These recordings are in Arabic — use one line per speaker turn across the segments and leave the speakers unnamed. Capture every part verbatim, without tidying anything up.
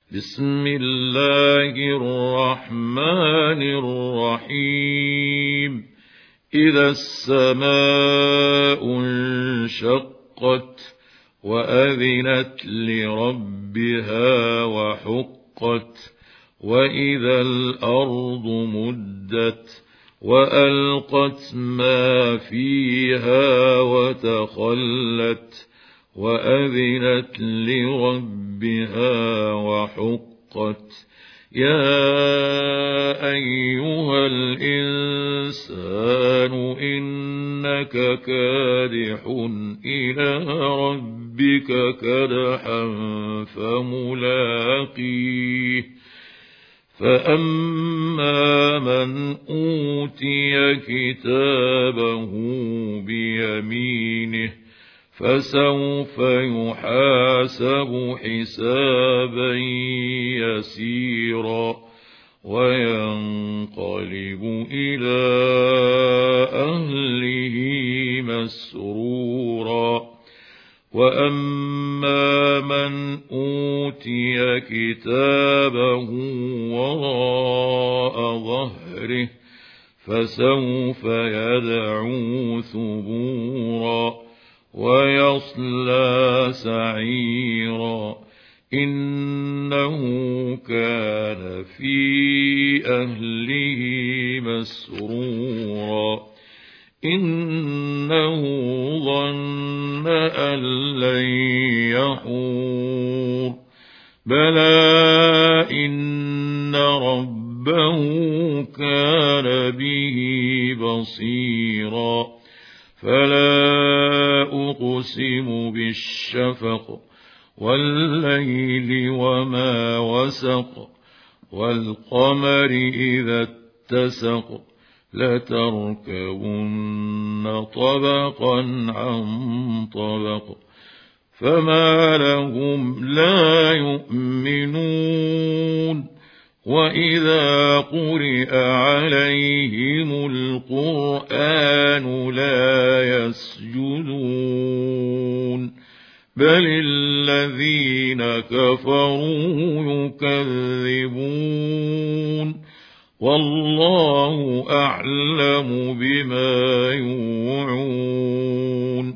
بسم الله الرحمن الرحيم إذا السماء انشقت وأذنت لربها وحقت وإذا الأرض مدت وألقت ما فيها وتخلت وأذنت لربها وحقت يا أيها الإنسان إنك كادح إلى ربك كدحا فملاقيه فأما من أوتي كتابه بيمينه فسوف يحاسب حسابا يسيرا وينقلب إلى أهله مسرورا وأما من أوتي كتابه وراء ظهره فسوف يدعو ثبورا ويصلى سعيرا إنه كان في أهله مسرورا إنه ظن أن لن يحور بلى إن ربه كان به بصيرا فلا أقسم بالشفق والليل وما وسق والقمر إذا اتسق لتركبن طبقا عن طبق فما لهم لا يؤمنون وإذا قرئ عليهم القرآن لا يسجدون بل الذين كفروا يكذبون والله أعلم بما يوعون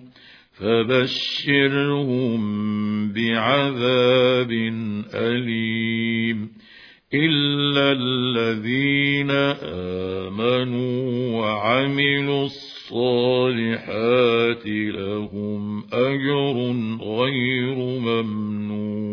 فبشرهم بعذاب أليم إلا الذين آمنوا وعملوا الصالحات لهم أجر غير ممنون.